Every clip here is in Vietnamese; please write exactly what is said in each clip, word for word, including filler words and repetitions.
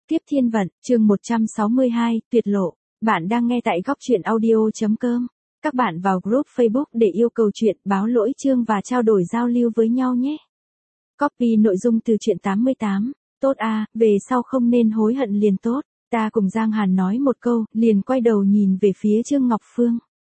Tiếp thiên vận, chương một trăm sáu mươi hai, tuyệt lộ. Bạn đang nghe tại góc truyện audio.com. Các bạn vào group Facebook để yêu cầu chuyện, báo lỗi chương và trao đổi giao lưu với nhau nhé. Copy nội dung từ truyện tám mươi tám. Tốt à, về sau không nên hối hận liền tốt. Ta cùng Giang Hàn nói một câu, liền quay đầu nhìn về phía Trương Ngọc Phương.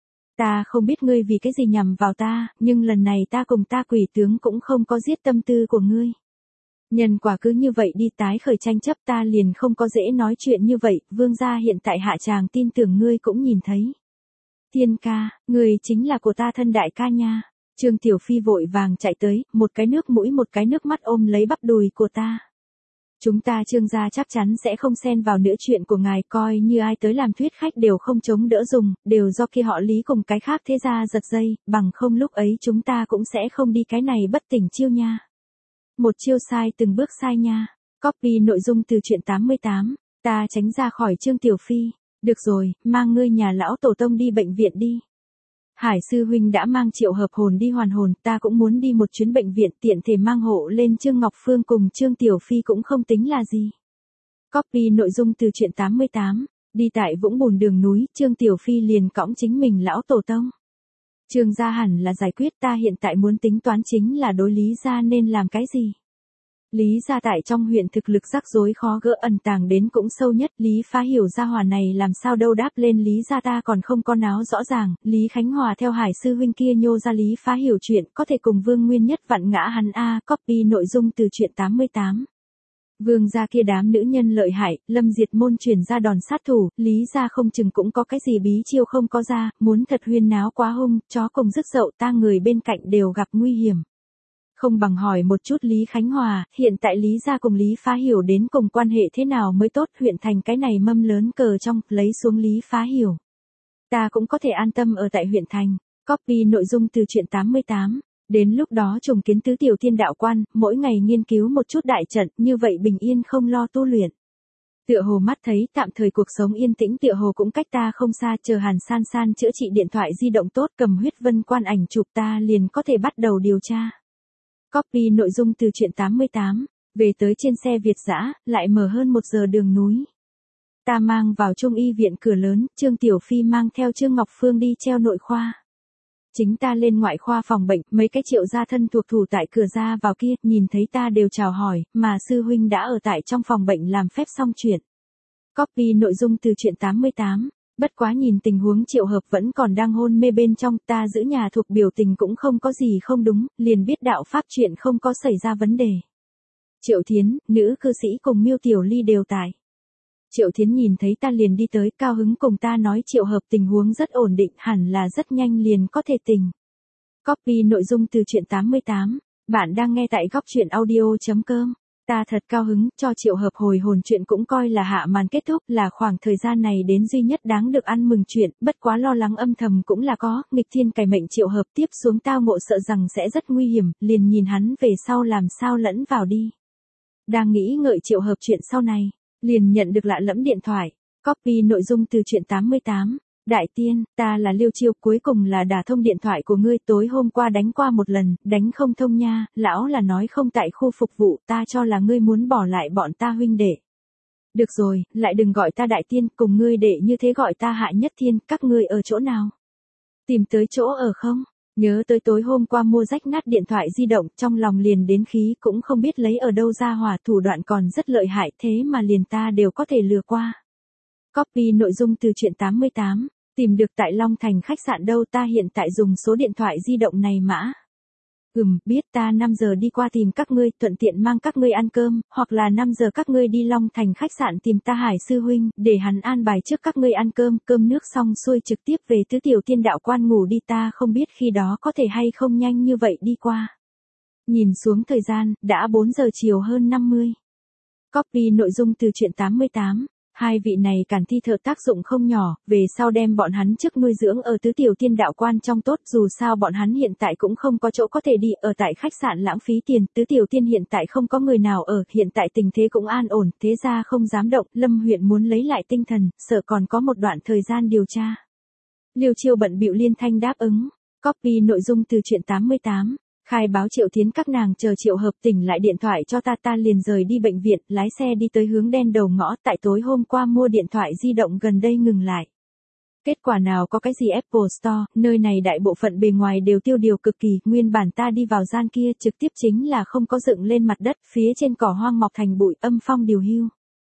Ta không biết ngươi vì cái gì nhằm vào ta, nhưng lần này ta cùng ta quỷ tướng cũng không có giết tâm tư của ngươi. Nhân quả cứ như vậy đi tái khởi tranh chấp, ta liền không có dễ nói chuyện như vậy, vương gia hiện tại hạ tràng tin tưởng ngươi cũng nhìn thấy. Thiên ca, ngươi chính là của ta thân đại ca nha. Trương Tiểu Phi vội vàng chạy tới, một cái nước mũi một cái nước mắt ôm lấy bắp đùi của ta. Chúng ta Trương gia chắc chắn sẽ không xen vào nữa chuyện của ngài, coi như ai tới làm thuyết khách đều không chống đỡ dùng, đều do kia họ Lý cùng cái khác thế gia giật dây, bằng không lúc ấy chúng ta cũng sẽ không đi cái này bất tỉnh chiêu nha. Một chiêu sai từng bước sai nha. Copy nội dung từ truyện tám mươi tám. Ta tránh ra khỏi Trương Tiểu Phi. Được rồi, mang ngươi nhà lão tổ tông đi bệnh viện đi. Hải sư huynh đã mang Triệu Hợp hồn đi hoàn hồn, ta cũng muốn đi một chuyến bệnh viện, tiện thể mang hộ lên Trương Ngọc Phương cùng Trương Tiểu Phi cũng không tính là gì. Copy nội dung từ truyện tám mươi tám. Đi tại vũng bùn đường núi, Trương Tiểu Phi liền cõng chính mình lão tổ tông. Trương gia hẳn là giải quyết, ta hiện tại muốn tính toán chính là đối Lý gia nên làm cái gì. Lý gia tại trong huyện thực lực rắc rối khó gỡ, ẩn tàng đến cũng sâu nhất, Lý Phá Hiểu gia hỏa này làm sao đâu đáp lên Lý gia ta còn không có náo rõ ràng, Lý Khánh Hòa theo Hải sư huynh kia nhô ra Lý Phá Hiểu chuyện, có thể cùng Vương Nguyên Nhất vặn ngã hắn a. Copy nội dung từ truyện tám mươi tám. Vương gia kia đám nữ nhân lợi hại, Lâm Diệt môn truyền ra đòn sát thủ, Lý gia không chừng cũng có cái gì bí chiêu không có ra, muốn thật huyên náo quá hung, chó cùng rứt dậu, ta người bên cạnh đều gặp nguy hiểm. Không bằng hỏi một chút Lý Khánh Hòa, hiện tại Lý gia cùng Lý Phá Hiểu đến cùng quan hệ thế nào mới tốt, huyện thành cái này mâm lớn cờ trong, lấy xuống Lý Phá Hiểu. Ta cũng có thể an tâm ở tại huyện thành. Copy nội dung từ truyện tám mươi tám. Đến lúc đó trùng kiến tứ tiểu thiên đạo quan, mỗi ngày nghiên cứu một chút đại trận, như vậy bình yên không lo tu luyện. Tựa hồ mắt thấy tạm thời cuộc sống yên tĩnh, tựa hồ cũng cách ta không xa, chờ Hàn San San chữa trị điện thoại di động tốt, cầm huyết vân quan ảnh chụp ta liền có thể bắt đầu điều tra. Copy nội dung từ truyện tám mươi tám. Về tới trên xe Việt dã, lại mở hơn một giờ đường núi. Ta mang vào Trung y viện cửa lớn, Trương Tiểu Phi mang theo Trương Ngọc Phương đi treo nội khoa. Chính ta lên ngoại khoa phòng bệnh, mấy cái Triệu gia thân thuộc thủ tại cửa ra vào kia, nhìn thấy ta đều chào hỏi, mà sư huynh đã ở tại trong phòng bệnh làm phép xong chuyện. Copy nội dung từ truyện tám mươi tám. Bất quá nhìn tình huống Triệu Hợp vẫn còn đang hôn mê bên trong, ta giữ nhà thuộc biểu tình cũng không có gì không đúng, liền biết đạo pháp chuyện không có xảy ra vấn đề. Triệu Thiến, nữ cư sĩ cùng Miêu Tiểu Ly đều tại. Triệu Thiến nhìn thấy ta liền đi tới, cao hứng cùng ta nói Triệu Hợp tình huống rất ổn định, hẳn là rất nhanh liền có thể tỉnh. Copy nội dung từ truyện tám mươi tám. Bạn đang nghe tại góc truyện audio.com. Ta thật cao hứng, cho Triệu Hợp hồi hồn chuyện cũng coi là hạ màn kết thúc, là khoảng thời gian này đến duy nhất đáng được ăn mừng chuyện, bất quá lo lắng âm thầm cũng là có, nghịch thiên cải mệnh Triệu Hợp tiếp xuống tao ngộ sợ rằng sẽ rất nguy hiểm, liền nhìn hắn về sau làm sao lẫn vào đi. Đang nghĩ ngợi Triệu Hợp chuyện sau này, liền nhận được lạ lẫm điện thoại. Copy nội dung từ truyện tám mươi tám. Đại tiên, ta là Liêu Chiêu, cuối cùng là đả thông điện thoại của ngươi, tối hôm qua đánh qua một lần, đánh không thông nha, lão là nói không tại khu phục vụ, ta cho là ngươi muốn bỏ lại bọn ta huynh đệ. Được rồi, lại đừng gọi ta đại tiên, cùng ngươi đệ như thế gọi ta Hạ Nhất Thiên, các ngươi ở chỗ nào? Tìm tới chỗ ở không? Nhớ tới tối hôm qua mua rách nát điện thoại di động, trong lòng liền đến khí, cũng không biết lấy ở đâu ra hỏa, thủ đoạn còn rất lợi hại, thế mà liền ta đều có thể lừa qua. Copy nội dung từ truyện tám mươi tám. Tìm được tại Long Thành khách sạn đâu, ta hiện tại dùng số điện thoại di động này mã. Ừm, biết, ta năm giờ đi qua tìm các ngươi, thuận tiện mang các ngươi ăn cơm, hoặc là năm giờ các ngươi đi Long Thành khách sạn tìm ta Hải sư huynh, để hắn an bài trước các ngươi ăn cơm, cơm nước xong xuôi trực tiếp về tứ tiểu thiên đạo quan ngủ đi, ta không biết khi đó có thể hay không nhanh như vậy đi qua. Nhìn xuống thời gian, đã bốn giờ chiều hơn năm mươi. Copy nội dung từ truyện tám mươi tám. Hai vị này càn thi thợ tác dụng không nhỏ, về sau đem bọn hắn trước nuôi dưỡng ở tứ tiểu thiên đạo quan trong tốt, dù sao bọn hắn hiện tại cũng không có chỗ có thể đi, ở tại khách sạn lãng phí tiền, tứ tiểu thiên hiện tại không có người nào ở, hiện tại tình thế cũng an ổn, thế ra không dám động, Lâm huyện muốn lấy lại tinh thần, sợ còn có một đoạn thời gian điều tra. Liêu Chiêu bận bịu liên thanh đáp ứng. Copy nội dung từ truyện tám mươi tám. Khai báo Triệu Thiến các nàng chờ Triệu Hợp tỉnh lại điện thoại cho ta, ta liền rời đi bệnh viện, lái xe đi tới hướng đen đầu ngõ, tại tối hôm qua mua điện thoại di động gần đây ngừng lại. Kết quả nào có cái gì Apple Store, nơi này đại bộ phận bề ngoài đều tiêu điều cực kỳ, nguyên bản ta đi vào gian kia trực tiếp chính là không có dựng lên mặt đất, phía trên cỏ hoang mọc thành bụi, âm phong điều hưu.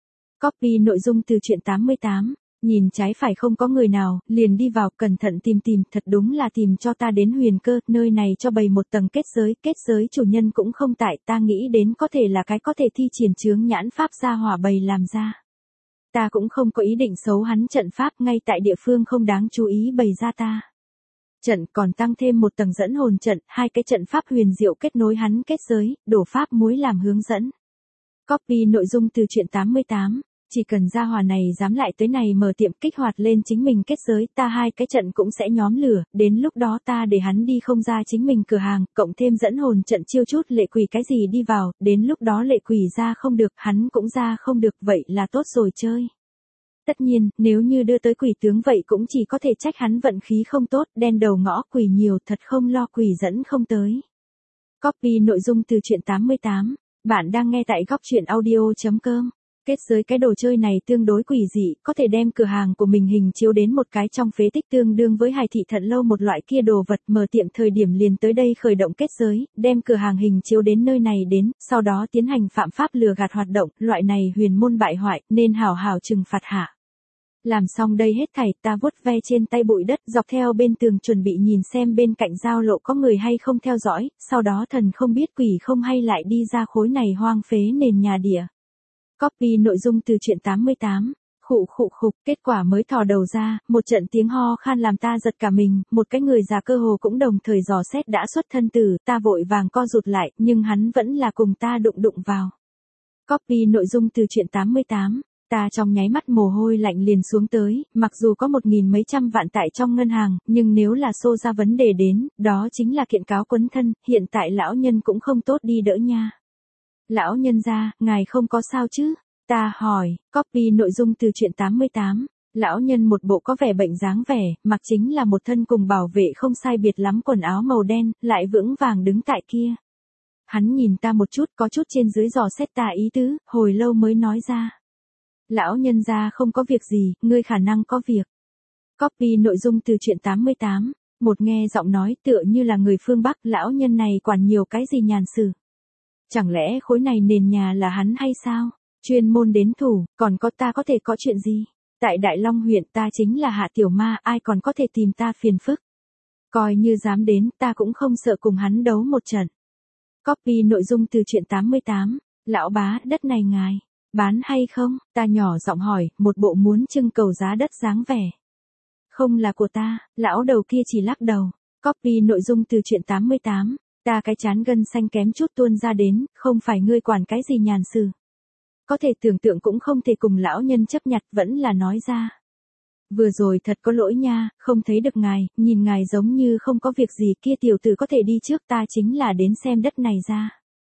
Copy nội dung từ truyện tám mươi tám, nhìn trái phải không có người nào, liền đi vào, cẩn thận tìm tìm, thật đúng là tìm cho ta đến huyền cơ, nơi này cho bày một tầng kết giới, kết giới chủ nhân cũng không tại, ta nghĩ đến có thể là cái có thể thi triển chướng nhãn pháp gia hỏa bày làm ra. Ta cũng không có ý định xấu hắn trận pháp ngay tại địa phương không đáng chú ý bày ra ta. Trận còn tăng thêm một tầng dẫn hồn trận, hai cái trận pháp huyền diệu kết nối hắn kết giới, đổ pháp muối làm hướng dẫn. Copy nội dung từ truyện tám mươi tám, chỉ cần gia hỏa này dám lại tới này mở tiệm kích hoạt lên chính mình kết giới, ta hai cái trận cũng sẽ nhóm lửa, đến lúc đó ta để hắn đi không ra chính mình cửa hàng, cộng thêm dẫn hồn trận chiêu chút lệ quỷ cái gì đi vào, đến lúc đó lệ quỷ ra không được, hắn cũng ra không được, vậy là tốt rồi chơi. Tất nhiên, nếu như đưa tới quỷ tướng vậy cũng chỉ có thể trách hắn vận khí không tốt, đen đầu ngõ quỷ nhiều thật không lo quỷ dẫn không tới. Copy nội dung từ truyện tám mươi tám, bạn đang nghe tại góc truyện audio chấm com. Kết giới cái đồ chơi này tương đối quỷ dị, có thể đem cửa hàng của mình hình chiếu đến một cái trong phế tích tương đương với Hải Thị Thận Lâu một loại kia đồ vật, mở tiệm thời điểm liền tới đây khởi động kết giới, đem cửa hàng hình chiếu đến nơi này đến, sau đó tiến hành phạm pháp lừa gạt hoạt động, loại này huyền môn bại hoại, nên hảo hảo trừng phạt hạ. Làm xong đây hết thảy, ta vuốt ve trên tay bụi đất, dọc theo bên tường chuẩn bị nhìn xem bên cạnh giao lộ có người hay không theo dõi, sau đó thần không biết quỷ không hay lại đi ra khối này hoang phế nền nhà địa. Copy nội dung từ truyện tám mươi tám, khụ khụ khục, kết quả mới thò đầu ra, một trận tiếng ho khan làm ta giật cả mình, một cái người già cơ hồ cũng đồng thời dò xét đã xuất thân tử, ta vội vàng co rụt lại, nhưng hắn vẫn là cùng ta đụng đụng vào. Copy nội dung từ truyện tám mươi tám, ta trong nháy mắt mồ hôi lạnh liền xuống tới, mặc dù có một nghìn mấy trăm vạn tại trong ngân hàng, nhưng nếu là xô ra vấn đề đến, đó chính là kiện cáo quấn thân, hiện tại lão nhân cũng không tốt đi đỡ nha. Lão nhân gia, ngài không có sao chứ? Ta hỏi, copy nội dung từ truyện tám mươi tám, lão nhân một bộ có vẻ bệnh dáng vẻ, mặc chính là một thân cùng bảo vệ không sai biệt lắm quần áo màu đen, lại vững vàng đứng tại kia. Hắn nhìn ta một chút, có chút trên dưới dò xét ta ý tứ, hồi lâu mới nói ra. Lão nhân gia không có việc gì, ngươi khả năng có việc. Copy nội dung từ truyện tám mươi tám, một nghe giọng nói tựa như là người phương Bắc, lão nhân này quản nhiều cái gì nhàn sự. Chẳng lẽ khối này nền nhà là hắn hay sao? Chuyên môn đến thủ, còn có ta có thể có chuyện gì? Tại Đại Long huyện ta chính là Hạ Tiểu Ma, ai còn có thể tìm ta phiền phức? Coi như dám đến, ta cũng không sợ cùng hắn đấu một trận. Copy nội dung từ truyện tám mươi tám, lão bá, đất này ngài bán hay không? Ta nhỏ giọng hỏi, một bộ muốn trưng cầu giá đất dáng vẻ. Không là của ta, lão đầu kia chỉ lắc đầu. Copy nội dung từ truyện tám mươi tám, ta cái chán gân xanh kém chút tuôn ra đến, không phải ngươi quản cái gì nhàn sự. Có thể tưởng tượng cũng không thể cùng lão nhân chấp nhặt, vẫn là nói ra. Vừa rồi thật có lỗi nha, không thấy được ngài, nhìn ngài giống như không có việc gì, kia tiểu tử có thể đi trước, ta chính là đến xem đất này ra.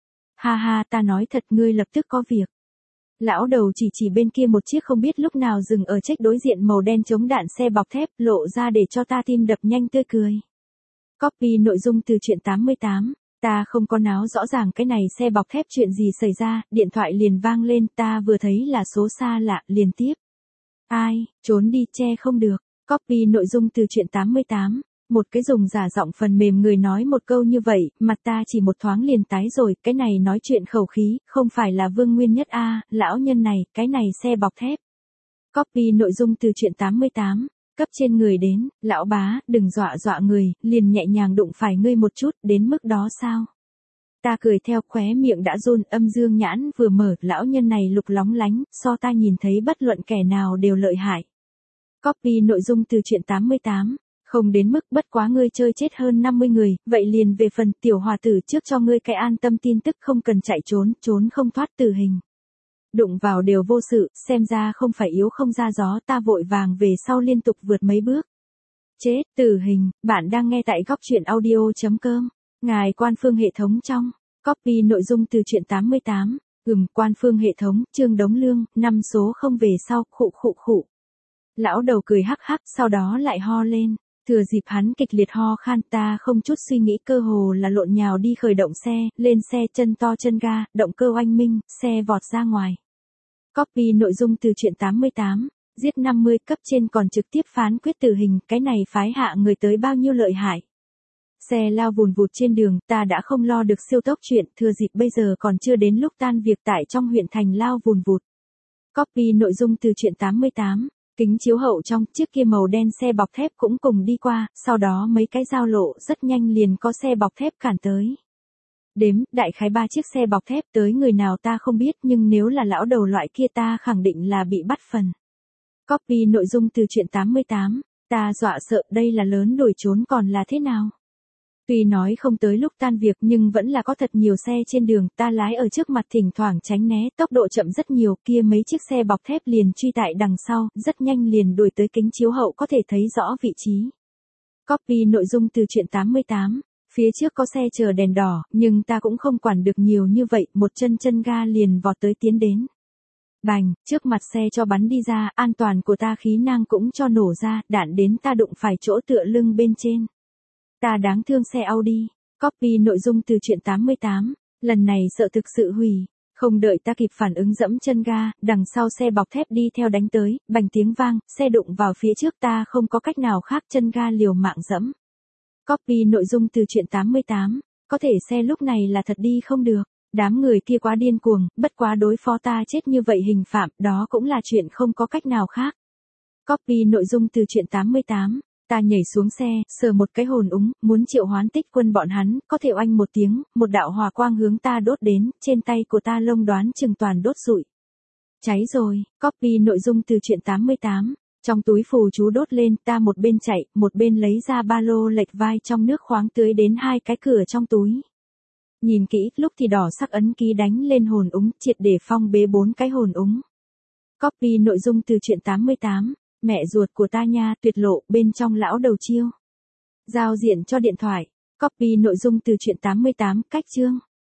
Ha ha, ta nói thật, ngươi lập tức có việc. Lão đầu chỉ chỉ bên kia một chiếc không biết lúc nào dừng ở trách đối diện màu đen chống đạn xe bọc thép, lộ ra để cho ta tim đập nhanh tươi cười. Copy nội dung từ truyện tám mươi tám, ta không có náo rõ ràng cái này xe bọc thép chuyện gì xảy ra, điện thoại liền vang lên, ta vừa thấy là số xa lạ, liền tiếp. Ai, trốn đi, che không được. Copy nội dung từ truyện tám mươi tám, một cái dùng giả giọng phần mềm người nói một câu như vậy, mặt ta chỉ một thoáng liền tái rồi, cái này nói chuyện khẩu khí, không phải là Vương Nguyên Nhất a, lão nhân này, cái này xe bọc thép. Copy nội dung từ truyện tám mươi tám, cấp trên người đến, lão bá, đừng dọa dọa người, liền nhẹ nhàng đụng phải ngươi một chút, đến mức đó sao? Ta cười theo, khóe miệng đã run, âm dương nhãn vừa mở, lão nhân này lục lóng lánh, so ta nhìn thấy bất luận kẻ nào đều lợi hại. Copy nội dung từ truyện tám mươi tám, không đến mức bất quá ngươi chơi chết hơn năm mươi người, vậy liền về phần tiểu hòa tử trước cho ngươi cái an tâm tin tức, không cần chạy trốn, trốn không thoát tử hình. Đụng vào đều vô sự, xem ra không phải yếu không ra gió, ta vội vàng về sau liên tục vượt mấy bước. Chết, tử hình, bạn đang nghe tại góc truyện audio chấm com. Ngài quan phương hệ thống trong, copy nội dung từ truyện tám mươi tám, ừm, quan phương hệ thống, Trương Đống Lương, năm số không về sau, khụ khụ khụ. Lão đầu cười hắc hắc, sau đó lại ho lên. Thừa dịp hắn kịch liệt ho khan, ta không chút suy nghĩ cơ hồ là lộn nhào đi khởi động xe, lên xe chân to chân ga, động cơ oanh minh, xe vọt ra ngoài. Copy nội dung từ truyện tám mươi tám, giết năm mươi, cấp trên còn trực tiếp phán quyết tử hình, cái này phái hạ người tới bao nhiêu lợi hại. Xe lao vùn vụt trên đường, ta đã không lo được siêu tốc chuyện, thừa dịp bây giờ còn chưa đến lúc tan việc tại trong huyện thành lao vùn vụt. Copy nội dung từ truyện tám mươi tám, kính chiếu hậu trong, chiếc kia màu đen xe bọc thép cũng cùng đi qua, sau đó mấy cái giao lộ rất nhanh liền có xe bọc thép cản tới. Đếm, đại khái ba chiếc xe bọc thép, tới người nào ta không biết, nhưng nếu là lão đầu loại kia ta khẳng định là bị bắt phần. Copy nội dung từ truyện tám mươi tám, ta dọa sợ, đây là lớn đuổi trốn còn là thế nào? Tuy nói không tới lúc tan việc nhưng vẫn là có thật nhiều xe trên đường, ta lái ở trước mặt thỉnh thoảng tránh né, tốc độ chậm rất nhiều, kia mấy chiếc xe bọc thép liền truy tại đằng sau, rất nhanh liền đuổi tới kính chiếu hậu có thể thấy rõ vị trí. Copy nội dung từ truyện tám mươi tám, phía trước có xe chờ đèn đỏ, nhưng ta cũng không quản được nhiều như vậy, một chân chân ga liền vọt tới tiến đến. Bành, trước mặt xe cho bắn đi ra, an toàn của ta khí nang cũng cho nổ ra, đạn đến ta đụng phải chỗ tựa lưng bên trên. Ta đáng thương xe Audi. Copy nội dung từ truyện tám mươi tám, lần này sợ thực sự hủy, không đợi ta kịp phản ứng dẫm chân ga, đằng sau xe bọc thép đi theo đánh tới, bành tiếng vang, xe đụng vào phía trước ta không có cách nào khác chân ga liều mạng dẫm. Copy nội dung từ truyện tám mươi tám, có thể xe lúc này là thật đi không được, đám người kia quá điên cuồng, bất quá đối phó ta chết như vậy hình phạm, đó cũng là chuyện không có cách nào khác. Copy nội dung từ truyện tám mươi tám. Ta nhảy xuống xe, sờ một cái hồn úng, muốn triệu hoán tích quân bọn hắn, có thể oanh một tiếng, một đạo hỏa quang hướng ta đốt đến, trên tay của ta lông đoán chừng toàn đốt rụi. Cháy rồi, copy nội dung từ truyện tám mươi tám, trong túi phù chú đốt lên, ta một bên chạy, một bên lấy ra ba lô lệch vai trong nước khoáng tưới đến hai cái cửa trong túi. Nhìn kỹ, lúc thì đỏ sắc ấn ký đánh lên hồn úng, triệt để phong bế bốn cái hồn úng. Copy nội dung từ truyện tám mươi tám. Mẹ ruột của ta nha, tuyệt lộ, bên trong lão đầu chiêu. Giao diện cho điện thoại. Copy nội dung từ truyện tám mươi tám, cách chương.